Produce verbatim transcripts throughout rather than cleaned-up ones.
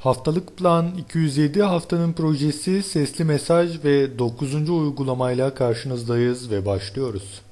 Haftalık Plan iki yüz yedi haftanın projesi sesli mesaj ve dokuzuncu uygulamayla karşınızdayız ve başlıyoruz.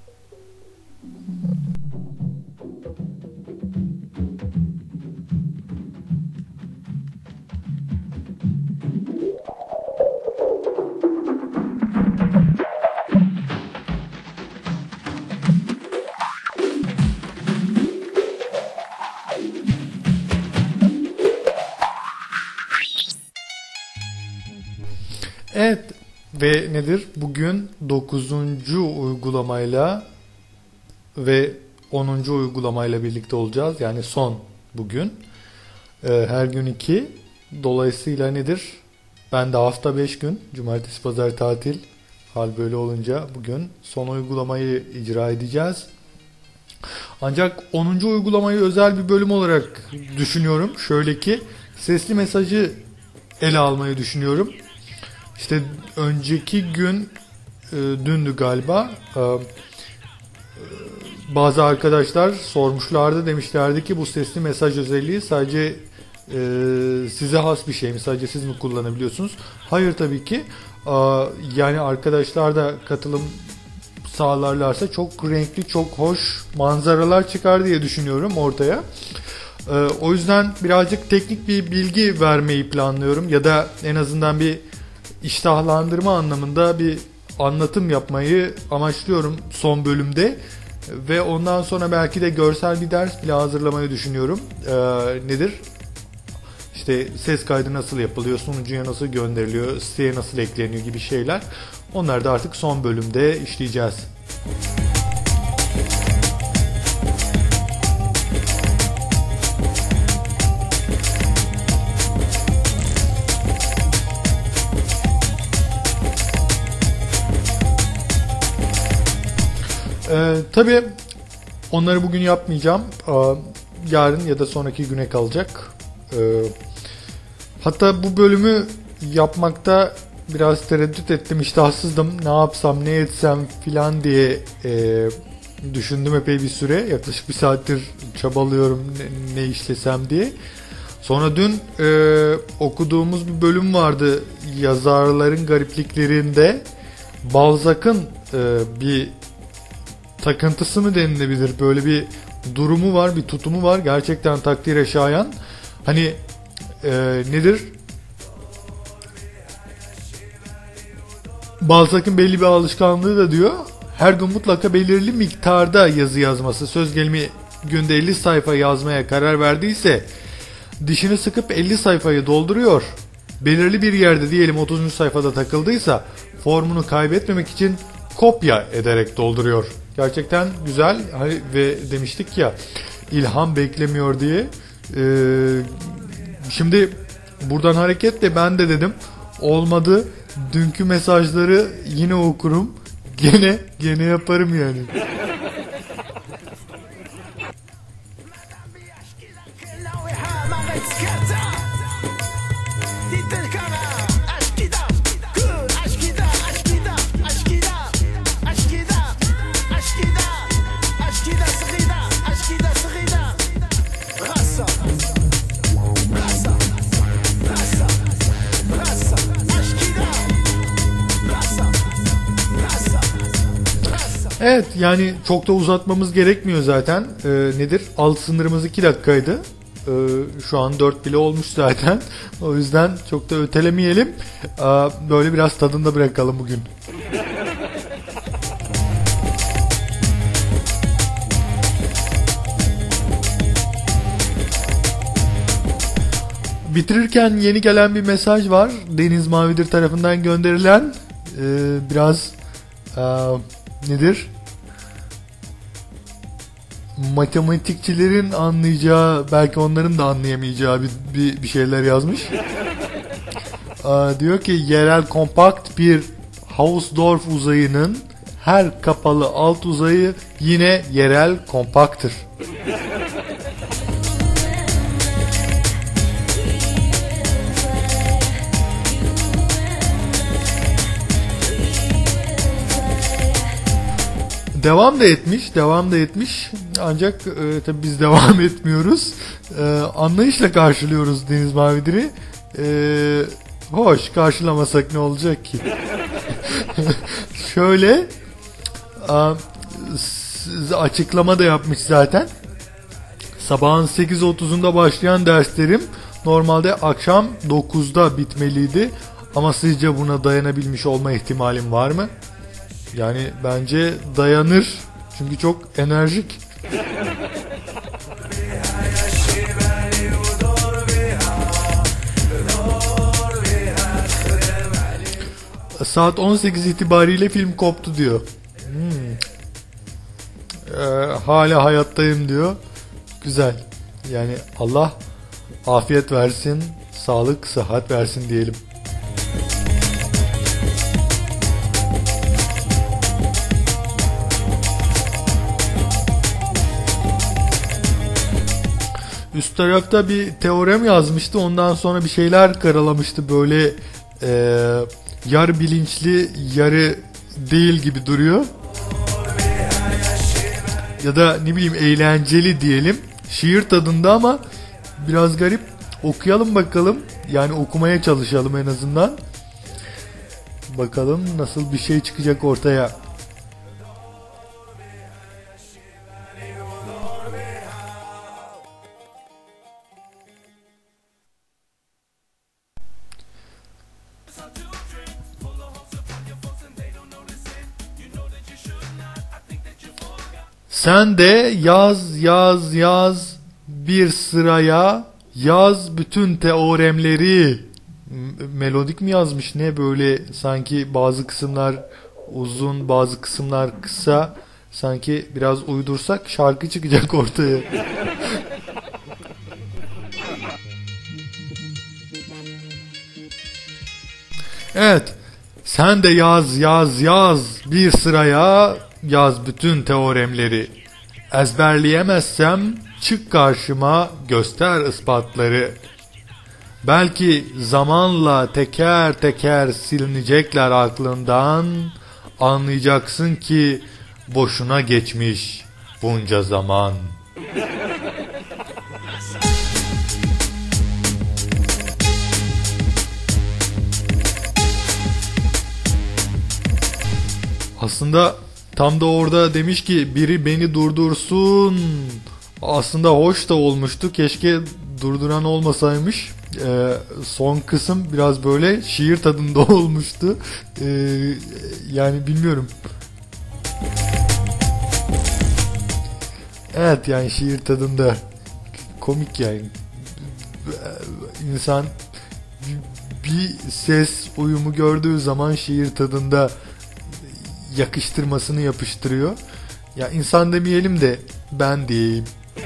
Evet ve nedir? Bugün dokuzuncu uygulamayla ve onuncu uygulamayla birlikte olacağız. Yani son bugün. Ee, her gün iki. Dolayısıyla nedir? Ben de hafta beş gün. Cumartesi, pazar tatil. Hal böyle olunca bugün son uygulamayı icra edeceğiz. Ancak onuncu uygulamayı özel bir bölüm olarak düşünüyorum. Şöyle ki sesli mesajı ele almayı düşünüyorum. İşte önceki gün e, dündü galiba e, bazı arkadaşlar sormuşlardı, demişlerdi ki bu sesli mesaj özelliği sadece e, size has bir şey mi, sadece siz mi kullanabiliyorsunuz? Hayır, tabii ki. E, yani arkadaşlar da katılım sağlarlarsa çok renkli, çok hoş manzaralar çıkar diye düşünüyorum ortaya. E, o yüzden birazcık teknik bir bilgi vermeyi planlıyorum ya da en azından bir iştahlandırma anlamında bir anlatım yapmayı amaçlıyorum son bölümde ve ondan sonra belki de görsel bir ders bile hazırlamayı düşünüyorum. Ee, nedir? İşte ses kaydı nasıl yapılıyor, sunucuya nasıl gönderiliyor, siteye nasıl ekleniyor gibi şeyler. Onları da artık son bölümde işleyeceğiz. Ee, tabii onları bugün yapmayacağım. Ee, yarın ya da sonraki güne kalacak. Ee, hatta bu bölümü yapmakta biraz tereddüt ettim, iştahsızdım. Ne yapsam, ne etsem filan diye e, düşündüm epey bir süre. Yaklaşık bir saattir çabalıyorum ne, ne işlesem diye. Sonra dün e, okuduğumuz bir bölüm vardı. Yazarların garipliklerinde Balzac'ın e, bir takıntısı mı denilebilir? Böyle bir durumu var, bir tutumu var. Gerçekten takdire şayan. Hani e, nedir? Balzac'ın belli bir alışkanlığı da diyor. Her gün mutlaka belirli miktarda yazı yazması. Söz gelimi günde elli sayfa yazmaya karar verdiyse dişini sıkıp elli sayfayı dolduruyor. Belirli bir yerde diyelim otuzuncu sayfada takıldıysa formunu kaybetmemek için kopya ederek dolduruyor. Gerçekten güzel ve demiştik ya ilham beklemiyor diye. Ee, şimdi buradan hareketle ben de dedim olmadı dünkü mesajları yine okurum, gene gene yaparım yani. Evet, yani çok da uzatmamız gerekmiyor zaten. Ee, nedir? Alt sınırımız iki dakikaydı. Ee, şu an dört bile olmuş zaten. O yüzden çok da ötelemeyelim. Ee, böyle biraz tadında bırakalım bugün. Bitirirken yeni gelen bir mesaj var. Deniz Mavidir tarafından gönderilen. Ee, biraz e, nedir? Matematikçilerin anlayacağı, belki onların da anlayamayacağı bir, bir, bir şeyler yazmış. Aa, diyor ki yerel kompakt bir Hausdorff uzayının her kapalı alt uzayı yine yerel kompaktır. Devam da etmiş, devam da etmiş. Ancak e, tabii biz devam etmiyoruz. E, anlayışla karşılıyoruz Deniz Mavidir'i. Ee, hoş, karşılamasak ne olacak ki? Şöyle a, s- açıklama da yapmış zaten. Sabahın sekiz otuzunda başlayan derslerim normalde akşam dokuzda bitmeliydi. Ama sizce buna dayanabilmiş olma ihtimalim var mı? Yani bence dayanır. Çünkü çok enerjik. Saat on sekiz itibariyle film koptu diyor. Hmm. Ee, hala hayattayım diyor. Güzel. Yani Allah afiyet versin, sağlık, sıhhat versin diyelim. Üst tarafta bir teorem yazmıştı. Ondan sonra bir şeyler karalamıştı. Böyle e, yarı bilinçli, yarı değil gibi duruyor. Ya da ne bileyim eğlenceli diyelim. Şiir tadında ama biraz garip. Okuyalım bakalım. Yani okumaya çalışalım en azından. Bakalım nasıl bir şey çıkacak ortaya. Sen de yaz yaz yaz bir sıraya yaz bütün teoremleri. M- melodik mi yazmış ne böyle sanki bazı kısımlar uzun bazı kısımlar kısa sanki biraz uydursak şarkı çıkacak ortaya. Evet, sen de yaz yaz yaz bir sıraya yaz bütün teoremleri. Ezberleyemezsem çık karşıma göster ispatları. Belki zamanla teker teker silinecekler aklından. Anlayacaksın ki boşuna geçmiş bunca zaman. Aslında tam da orada demiş ki biri beni durdursun. Aslında hoş da olmuştu. Keşke durduran olmasaymış. Ee, son kısım biraz böyle şiir tadında olmuştu. Ee, yani bilmiyorum. Evet yani şiir tadında komik yani. İnsan bir ses uyumu gördüğü zaman şiir tadında yakıştırmasını yapıştırıyor. Ya insan demeyelim de ben diyeyim.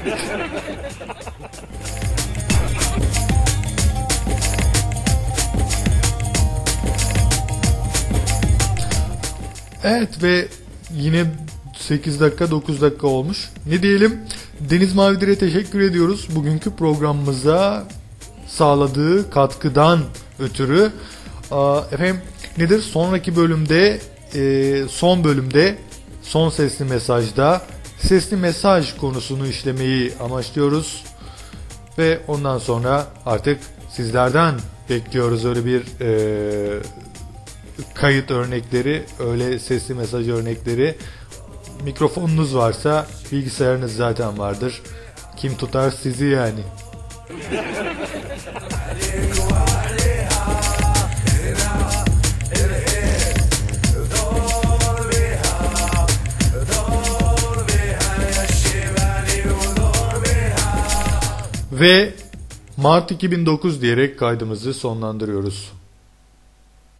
Evet ve yine sekiz dakika dokuz dakika olmuş. Ne diyelim? Deniz Mavidir'e teşekkür ediyoruz. Bugünkü programımıza sağladığı katkıdan ötürü. Efendim nedir? Sonraki bölümde son bölümde son sesli mesajda sesli mesaj konusunu işlemeyi amaçlıyoruz. Ve ondan sonra artık sizlerden bekliyoruz öyle bir e, kayıt örnekleri, öyle sesli mesaj örnekleri. Mikrofonunuz varsa bilgisayarınız zaten vardır. Kim tutar sizi yani. Ve Mart iki bin dokuz diyerek kaydımızı sonlandırıyoruz.